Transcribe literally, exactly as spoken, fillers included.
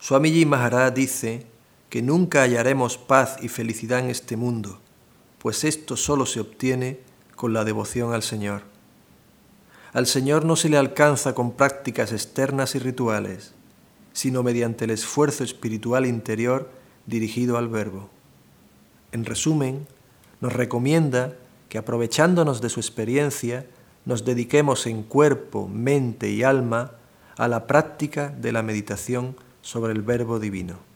Swamiji Maharaj dice que nunca hallaremos paz y felicidad en este mundo, pues esto solo se obtiene con la devoción al Señor. Al Señor no se le alcanza con prácticas externas y rituales, sino mediante el esfuerzo espiritual interior dirigido al Verbo. En resumen, nos recomienda que aprovechándonos de su experiencia, nos dediquemos en cuerpo, mente y alma a la práctica de la meditación sobre el Verbo Divino.